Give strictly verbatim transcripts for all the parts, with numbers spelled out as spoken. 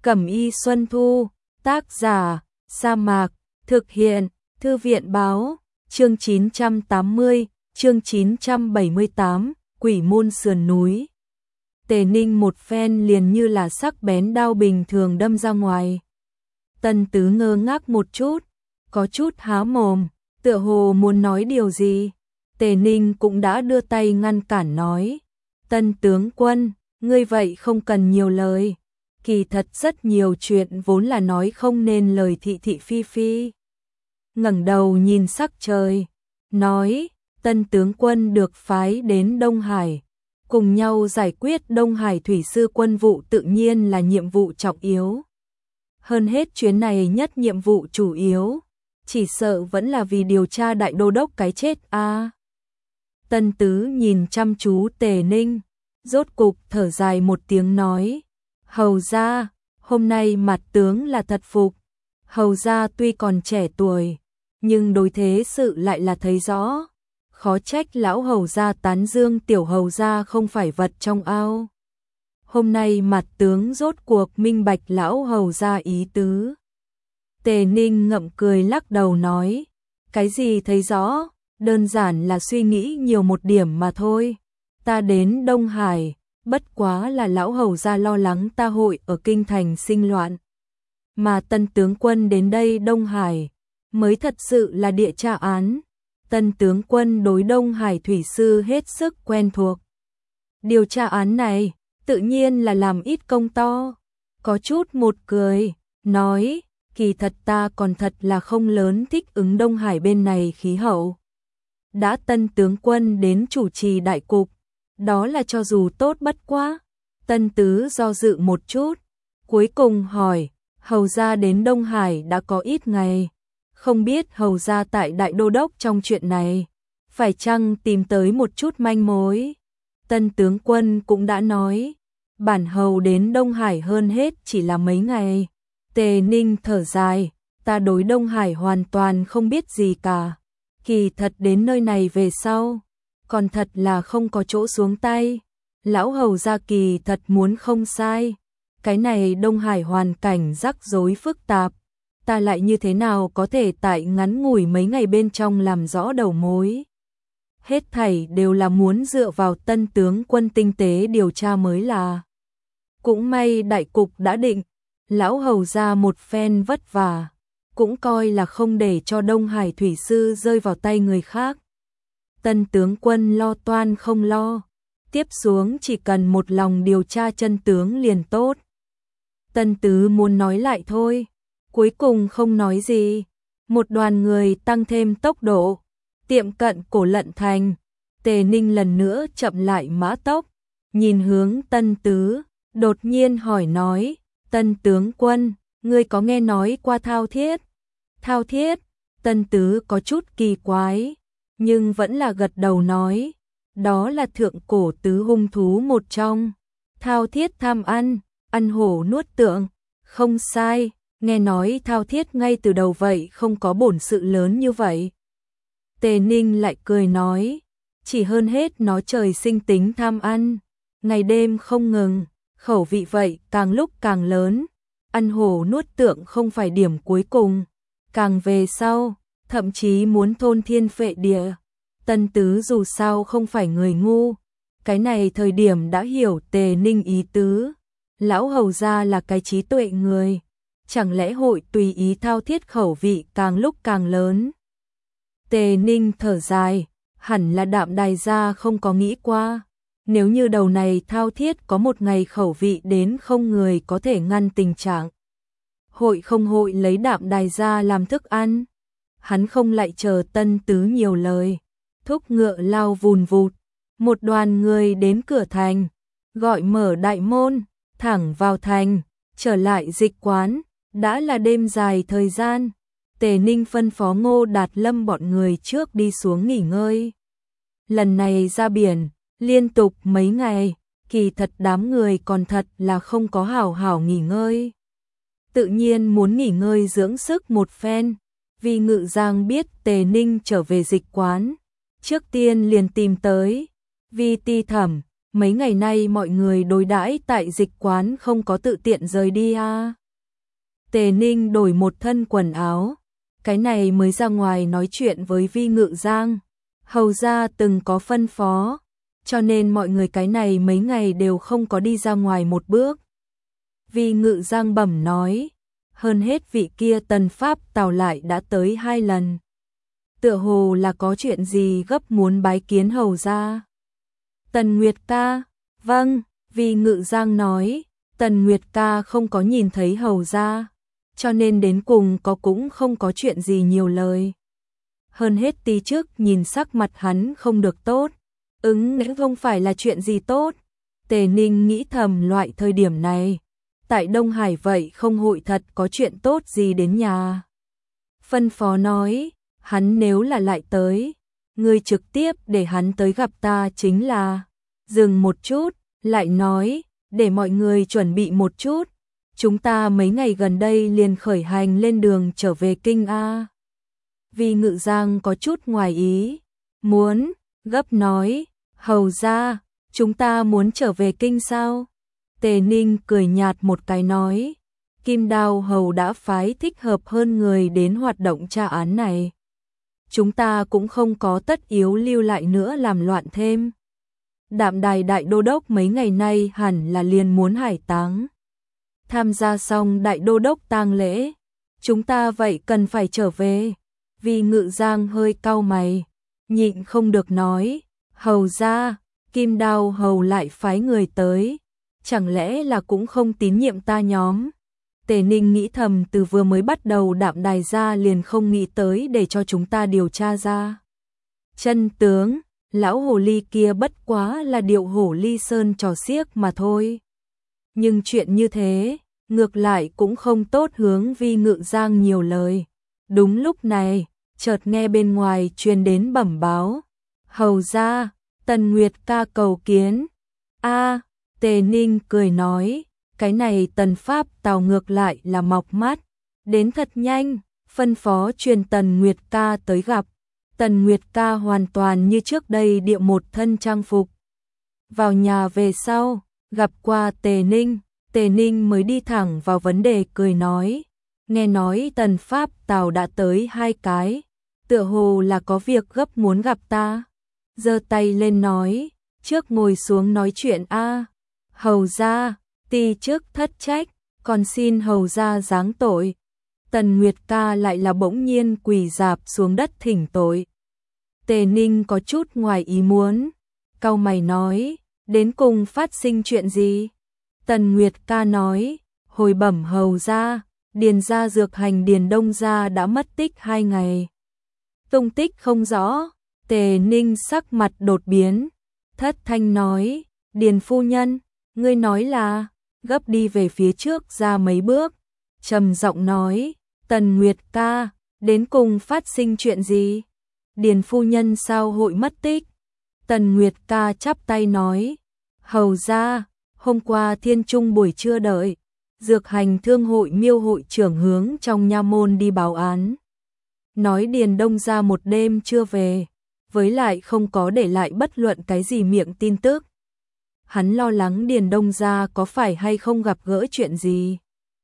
Cẩm y Xuân Thu, tác giả, Sa Mạc, thực hiện, Thư viện báo, chương chín trăm tám mươi, chương chín trăm bảy mươi tám, Quỷ môn sườn núi. Tề Ninh một phen liền như là sắc bén đao bình thường đâm ra ngoài. Tân Tứ ngơ ngác một chút, có chút há mồm, tựa hồ muốn nói điều gì. Tề Ninh cũng đã đưa tay ngăn cản nói, Tân tướng quân, ngươi vậy không cần nhiều lời. Kỳ thật rất nhiều chuyện vốn là nói không nên lời thị thị phi phi. Ngẩng đầu nhìn sắc trời, nói, Tân tướng quân được phái đến Đông Hải, cùng nhau giải quyết Đông Hải thủy sư quân vụ tự nhiên là nhiệm vụ trọng yếu. Hơn hết chuyến này nhất nhiệm vụ chủ yếu, chỉ sợ vẫn là vì điều tra đại đô đốc cái chết a. À. Tân Tứ nhìn chăm chú Tề Ninh, rốt cục thở dài một tiếng nói, hầu gia, hôm nay mặt tướng là thật phục. Hầu gia tuy còn trẻ tuổi, nhưng đối thế sự lại là thấy rõ. Khó trách lão hầu gia tán dương tiểu hầu gia không phải vật trong ao. Hôm nay mặt tướng rốt cuộc minh bạch lão hầu gia ý tứ. Tề Ninh ngậm cười lắc đầu nói, cái gì thấy rõ, đơn giản là suy nghĩ nhiều một điểm mà thôi. Ta đến Đông Hải, bất quá là lão hầu gia lo lắng ta hội ở kinh thành sinh loạn. Mà Tân tướng quân đến đây Đông Hải, mới thật sự là địa tra án. Tân tướng quân đối Đông Hải thủy sư hết sức quen thuộc. Điều tra án này, tự nhiên là làm ít công to. Có chút một cười, nói, kỳ thật ta còn thật là không lớn thích ứng Đông Hải bên này khí hậu. Đã Tân tướng quân đến chủ trì đại cục, đó là cho dù tốt bất quá. Tân Tứ do dự một chút, cuối cùng hỏi, hầu gia đến Đông Hải đã có ít ngày, không biết hầu gia tại đại đô đốc trong chuyện này, phải chăng tìm tới một chút manh mối. Tân tướng quân cũng đã nói, bản hầu đến Đông Hải hơn hết chỉ là mấy ngày. Tề Ninh thở dài, ta đối Đông Hải hoàn toàn không biết gì cả. Kỳ thật đến nơi này về sau, còn thật là không có chỗ xuống tay. Lão hầu gia kỳ thật muốn không sai. Cái này Đông Hải hoàn cảnh rắc rối phức tạp, ta lại như thế nào có thể tại ngắn ngủi mấy ngày bên trong làm rõ đầu mối. Hết thảy đều là muốn dựa vào Tân tướng quân tinh tế điều tra mới là. Cũng may đại cục đã định, lão hầu gia một phen vất vả, cũng coi là không để cho Đông Hải thủy sư rơi vào tay người khác. Tân tướng quân lo toan không lo, tiếp xuống chỉ cần một lòng điều tra chân tướng liền tốt. Tân Tứ muốn nói lại thôi, cuối cùng không nói gì. Một đoàn người tăng thêm tốc độ, tiệm cận Cổ Lận thành. Tề Ninh lần nữa chậm lại mã tốc, nhìn hướng Tân Tứ, đột nhiên hỏi nói, Tân tướng quân, ngươi có nghe nói qua Thao Thiết? Thao Thiết, Tân Tứ có chút kỳ quái, nhưng vẫn là gật đầu nói, đó là thượng cổ tứ hung thú một trong. Thao Thiết tham ăn, ăn hổ nuốt tượng, không sai, nghe nói Thao Thiết ngay từ đầu vậy không có bổn sự lớn như vậy. Tề Ninh lại cười nói, chỉ hơn hết nó trời sinh tính tham ăn, ngày đêm không ngừng, khẩu vị vậy càng lúc càng lớn, ăn hổ nuốt tượng không phải điểm cuối cùng, càng về sau, thậm chí muốn thôn thiên phệ địa. Tân Tứ dù sao không phải người ngu, cái này thời điểm đã hiểu Tề Ninh ý tứ. Lão hầu gia là cái trí tuệ người, chẳng lẽ hội tùy ý Thao Thiết khẩu vị càng lúc càng lớn. Tề Ninh thở dài, hẳn là Đạm Đài gia không có nghĩ qua, nếu như đầu này Thao Thiết có một ngày khẩu vị đến không người có thể ngăn tình trạng, hội không hội lấy Đạm Đài gia làm thức ăn. Hắn không lại chờ Tân Tứ nhiều lời, thúc ngựa lao vùn vụt, một đoàn người đến cửa thành, gọi mở đại môn, thẳng vào thành, trở lại dịch quán, đã là đêm dài thời gian. Tề Ninh phân phó Ngô Đạt Lâm bọn người trước đi xuống nghỉ ngơi. Lần này ra biển, liên tục mấy ngày, kỳ thật đám người còn thật là không có hảo hảo nghỉ ngơi. Tự nhiên muốn nghỉ ngơi dưỡng sức một phen, vì Ngự Giang biết Tề Ninh trở về dịch quán, trước tiên liền tìm tới. Vi Ti Thẩm, mấy ngày nay mọi người đối đãi tại dịch quán không có tự tiện rời đi à. Tề Ninh đổi một thân quần áo, cái này mới ra ngoài nói chuyện với Vi Ngự Giang. Hầu ra từng có phân phó, cho nên mọi người cái này mấy ngày đều không có đi ra ngoài một bước. Vi Ngự Giang bẩm nói, hơn hết vị kia Tần Pháp Tào lại đã tới hai lần. Tựa hồ là có chuyện gì gấp muốn bái kiến hầu ra. Tần Nguyệt ca, vâng, Vi Ngự Giang nói, Tần Nguyệt ca không có nhìn thấy hầu ra, cho nên đến cùng có cũng không có chuyện gì nhiều lời. Hơn hết tí trước nhìn sắc mặt hắn không được tốt, ứng nếu không phải là chuyện gì tốt. Tề Ninh nghĩ thầm loại thời điểm này, tại Đông Hải vậy không hội thật có chuyện tốt gì đến nhà. Phân phó nói, hắn nếu là lại tới, ngươi trực tiếp để hắn tới gặp ta chính là. Dừng một chút, lại nói, để mọi người chuẩn bị một chút, chúng ta mấy ngày gần đây liền khởi hành lên đường trở về Kinh A. Vi Ngự Giang có chút ngoài ý, muốn, gấp nói, hầu ra, chúng ta muốn trở về Kinh sao? Tề Ninh cười nhạt một cái nói, Kim Đao hầu đã phái thích hợp hơn người đến hoạt động tra án này. Chúng ta cũng không có tất yếu lưu lại nữa làm loạn thêm. Đạm Đài đại đô đốc mấy ngày nay hẳn là liền muốn hải táng. Tham gia xong đại đô đốc tang lễ, chúng ta vậy cần phải trở về. Vi Ngự Giang hơi cau mày, nhịn không được nói, hầu ra, Kim Đao hầu lại phái người tới, chẳng lẽ là cũng không tín nhiệm ta nhóm. Tề Ninh nghĩ thầm từ vừa mới bắt đầu Đạm Đài ra liền không nghĩ tới để cho chúng ta điều tra ra. Chân tướng, lão hồ ly kia bất quá là điệu hổ ly sơn trò xiếc mà thôi. Nhưng chuyện như thế, ngược lại cũng không tốt hướng Vi Ngự Giang nhiều lời. Đúng lúc này, chợt nghe bên ngoài truyền đến bẩm báo. Hầu ra, Tần Nguyệt ca cầu kiến. A, Tề Ninh cười nói, cái này Tần Pháp Tào ngược lại là mọc mắt. Đến thật nhanh, phân phó truyền Tần Nguyệt ca tới gặp. Tần Nguyệt ca hoàn toàn như trước đây điệu một thân trang phục. Vào nhà về sau, gặp qua Tề Ninh, Tề Ninh mới đi thẳng vào vấn đề cười nói. Nghe nói Tần Pháp Tào đã tới hai cái, tựa hồ là có việc gấp muốn gặp ta. Giơ tay lên nói, trước ngồi xuống nói chuyện a. Hầu ra, ti trước thất trách, còn xin hầu ra giáng tội. Tần Nguyệt ca lại là bỗng nhiên quỳ rạp xuống đất thỉnh tội. Tề Ninh có chút ngoài ý muốn, cau mày nói, đến cùng phát sinh chuyện gì? Tần Nguyệt ca nói, hồi bẩm hầu ra, Điền gia dược hành Điền Đông gia đã mất tích hai ngày. Tung tích không rõ. Tề Ninh sắc mặt đột biến, thất thanh nói, Điền phu nhân, ngươi nói là, gấp đi về phía trước ra mấy bước, trầm giọng nói, Tần Nguyệt ca, đến cùng phát sinh chuyện gì? Điền phu nhân sao hội mất tích? Tần Nguyệt ca chắp tay nói, hầu ra, hôm qua thiên trung buổi trưa đợi, dược hành thương hội Miêu hội trưởng hướng trong nha môn đi báo án. Nói Điền Đông gia một đêm chưa về, với lại không có để lại bất luận cái gì miệng tin tức. Hắn lo lắng Điền Đông gia có phải hay không gặp gỡ chuyện gì.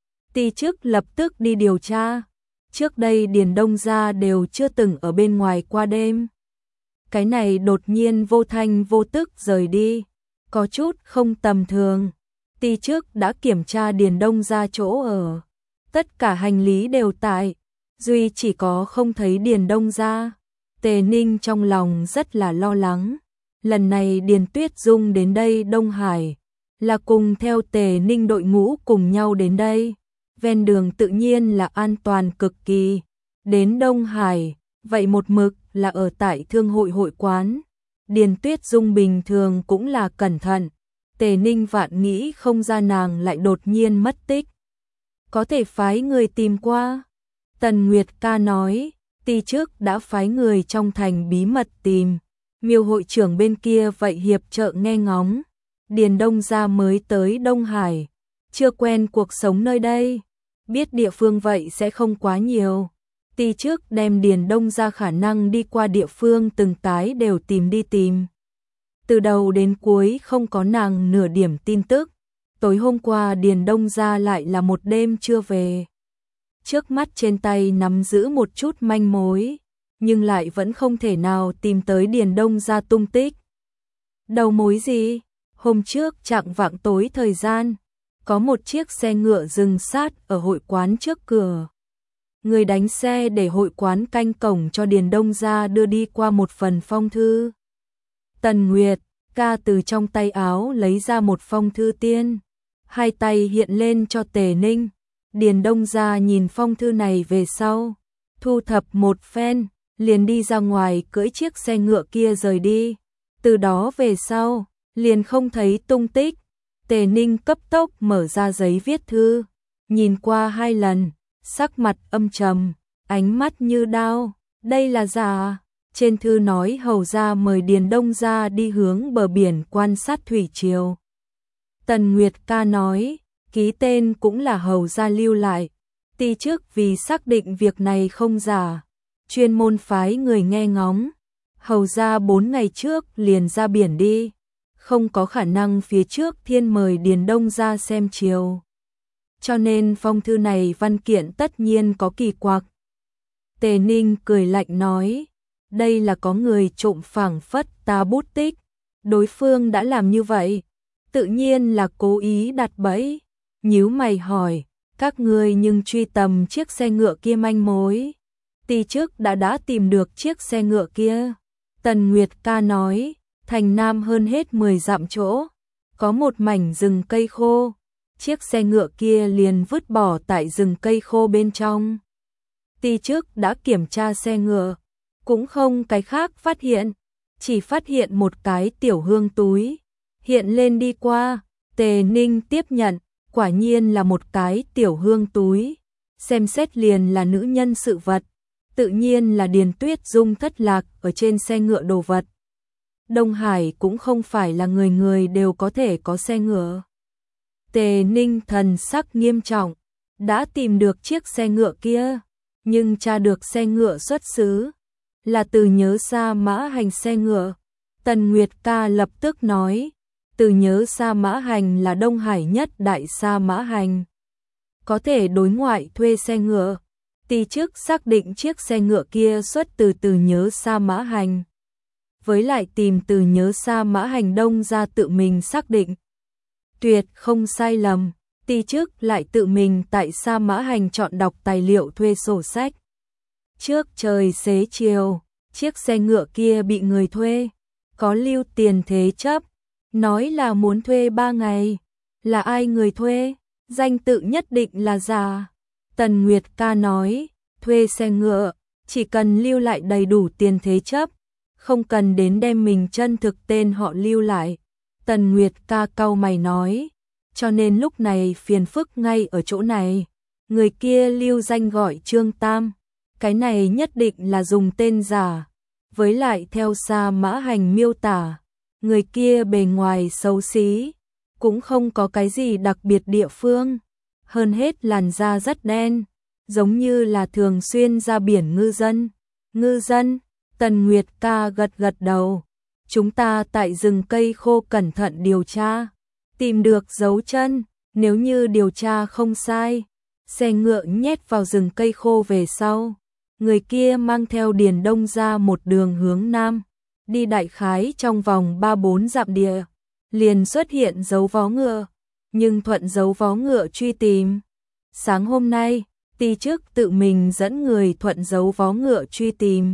Ti chức lập tức đi điều tra. Trước đây Điền Đông gia đều chưa từng ở bên ngoài qua đêm. Cái này đột nhiên vô thanh vô tức rời đi, có chút không tầm thường. Ti chức đã kiểm tra Điền Đông gia chỗ ở, tất cả hành lý đều tại, duy chỉ có không thấy Điền Đông gia. Tề Ninh trong lòng rất là lo lắng. Lần này Điền Tuyết Dung đến đây Đông Hải, là cùng theo Tề Ninh đội ngũ cùng nhau đến đây. Ven đường tự nhiên là an toàn cực kỳ. Đến Đông Hải, vậy một mực là ở tại thương hội hội quán. Điền Tuyết Dung bình thường cũng là cẩn thận. Tề Ninh vạn nghĩ không ra nàng lại đột nhiên mất tích. Có thể phái người tìm qua. Tần Nguyệt ca nói, ti trước đã phái người trong thành bí mật tìm. Miêu hội trưởng bên kia vậy hiệp trợ nghe ngóng. Điền Đông gia mới tới Đông Hải, chưa quen cuộc sống nơi đây, biết địa phương vậy sẽ không quá nhiều. Ti trước đem Điền Đông gia khả năng đi qua địa phương từng cái đều tìm đi tìm. Từ đầu đến cuối không có nàng nửa điểm tin tức. Tối hôm qua Điền Đông Gia lại là một đêm chưa về. Trước mắt trên tay nắm giữ một chút manh mối, nhưng lại vẫn không thể nào tìm tới Điền Đông Gia tung tích. Đầu mối gì? Hôm trước chạng vạng tối thời gian, có một chiếc xe ngựa dừng sát ở hội quán trước cửa. Người đánh xe để hội quán canh cổng cho Điền Đông Gia đưa đi qua một phần phong thư. Tần Nguyệt ca từ trong tay áo lấy ra một phong thư tiên, hai tay hiện lên cho Tề Ninh. Điền Đông Gia nhìn phong thư này về sau, thu thập một phen, liền đi ra ngoài cưỡi chiếc xe ngựa kia rời đi. Từ đó về sau, liền không thấy tung tích. Tề Ninh cấp tốc mở ra giấy viết thư, nhìn qua hai lần, sắc mặt âm trầm, ánh mắt như đao. Đây là giả. Trên thư nói hầu gia mời Điền Đông Gia đi hướng bờ biển quan sát thủy triều. Tần Nguyệt ca nói, ký tên cũng là hầu gia lưu lại. Ti trước vì xác định việc này không giả, chuyên môn phái người nghe ngóng. Hầu gia bốn ngày trước liền ra biển đi, không có khả năng phía trước thiên mời Điền Đông Gia xem chiều. Cho nên phong thư này văn kiện tất nhiên có kỳ quặc. Tề Ninh cười lạnh nói, đây là có người trộm phảng phất ta bút tích. Đối phương đã làm như vậy, tự nhiên là cố ý đặt bẫy. Nhíu mày hỏi, các ngươi nhưng truy tầm chiếc xe ngựa kia manh mối. Ti trước đã đã tìm được chiếc xe ngựa kia. Tần Nguyệt ca nói, thành nam hơn hết mười dặm chỗ, có một mảnh rừng cây khô. Chiếc xe ngựa kia liền vứt bỏ tại rừng cây khô bên trong. Ti trước đã kiểm tra xe ngựa, cũng không cái khác phát hiện, chỉ phát hiện một cái tiểu hương túi. Hiện lên đi qua, Tề Ninh tiếp nhận, quả nhiên là một cái tiểu hương túi. Xem xét liền là nữ nhân sự vật, tự nhiên là Điền Tuyết Dung thất lạc ở trên xe ngựa đồ vật. Đông Hải cũng không phải là người người đều có thể có xe ngựa. Tề Ninh thần sắc nghiêm trọng, đã tìm được chiếc xe ngựa kia, nhưng tra được xe ngựa xuất xứ là Từ Nhớ Sa Mã Hành xe ngựa. Tần Nguyệt ca lập tức nói, Từ Nhớ Sa Mã Hành là Đông Hải nhất đại Sa Mã Hành, có thể đối ngoại thuê xe ngựa. Ti trước xác định chiếc xe ngựa kia xuất từ Từ Nhớ Sa Mã Hành, với lại tìm Từ Nhớ Sa Mã Hành Đông ra tự mình xác định, tuyệt không sai lầm. Ti trước lại tự mình tại Sa Mã Hành chọn đọc tài liệu thuê sổ sách. Trước trời xế chiều, chiếc xe ngựa kia bị người thuê, có lưu tiền thế chấp, nói là muốn thuê ba ngày. Là ai người thuê? Danh tự nhất định là giả. Tần Nguyệt ca nói, thuê xe ngựa, chỉ cần lưu lại đầy đủ tiền thế chấp, không cần đến đem mình chân thực tên họ lưu lại. Tần Nguyệt ca cau mày nói, cho nên lúc này phiền phức ngay ở chỗ này. Người kia lưu danh gọi Trương Tam, cái này nhất định là dùng tên giả. Với lại theo Sa Mã Hành miêu tả, người kia bề ngoài xấu xí, cũng không có cái gì đặc biệt địa phương. Hơn hết làn da rất đen, giống như là thường xuyên ra biển ngư dân. Ngư dân? Tần Nguyệt ca gật gật đầu. Chúng ta tại rừng cây khô cẩn thận điều tra, tìm được dấu chân. Nếu như điều tra không sai, xe ngựa nhét vào rừng cây khô về sau, người kia mang theo Điền Đông ra một đường hướng nam, đi đại khái trong vòng ba bốn dặm địa, liền xuất hiện dấu vó ngựa, nhưng thuận dấu vó ngựa truy tìm. Sáng hôm nay, Ti trước tự mình dẫn người thuận dấu vó ngựa truy tìm.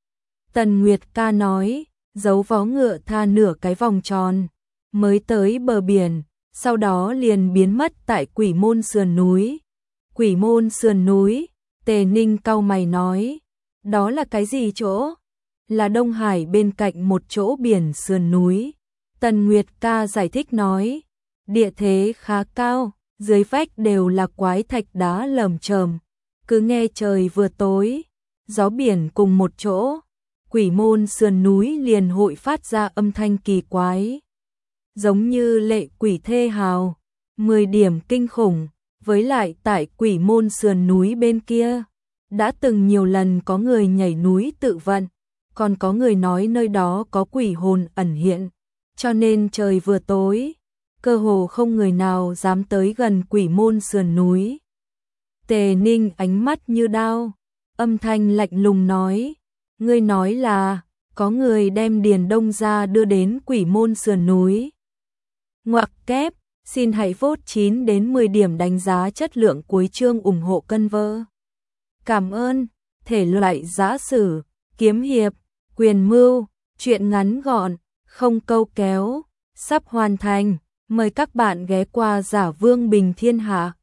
Tần Nguyệt ca nói, dấu vó ngựa tha nửa cái vòng tròn, mới tới bờ biển, sau đó liền biến mất tại Quỷ Môn sườn núi. Quỷ Môn sườn núi? Tề Ninh cau mày nói, đó là cái gì chỗ? Là Đông Hải bên cạnh một chỗ biển sườn núi. Tần Nguyệt ca giải thích nói, địa thế khá cao, dưới vách đều là quái thạch đá lởm chởm, cứ nghe trời vừa tối, gió biển cùng một chỗ, Quỷ Môn sườn núi liền hội phát ra âm thanh kỳ quái, giống như lệ quỷ thê hào, mười điểm kinh khủng. Với lại tại Quỷ Môn sườn núi bên kia, đã từng nhiều lần có người nhảy núi tự vận, còn có người nói nơi đó có quỷ hồn ẩn hiện. cho nên trời vừa tối, cơ hồ không người nào dám tới gần Quỷ Môn sườn núi. Tề Ninh ánh mắt như đao, âm thanh lạnh lùng nói, ngươi nói là có người đem Điền Đông gia đưa đến Quỷ Môn sườn núi. Ngoặc kép, xin hãy vote chín đến mười điểm đánh giá chất lượng cuối chương ủng hộ cân vơ. Cảm ơn. Thể loại giã sử, kiếm hiệp, quyền mưu, truyện ngắn gọn, không câu kéo, sắp hoàn thành. Mời các bạn ghé qua Giả Vương Bình Thiên Hạ.